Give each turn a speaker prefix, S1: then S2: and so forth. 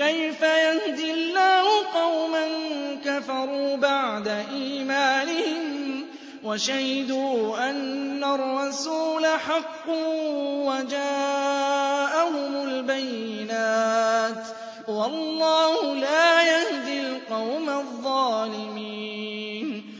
S1: كيف يهدي الله قوما كفروا بعد إيمانهم وشهدوا أن الرسول حق وجاءهم البينات والله لا يهدي القوم الظالمين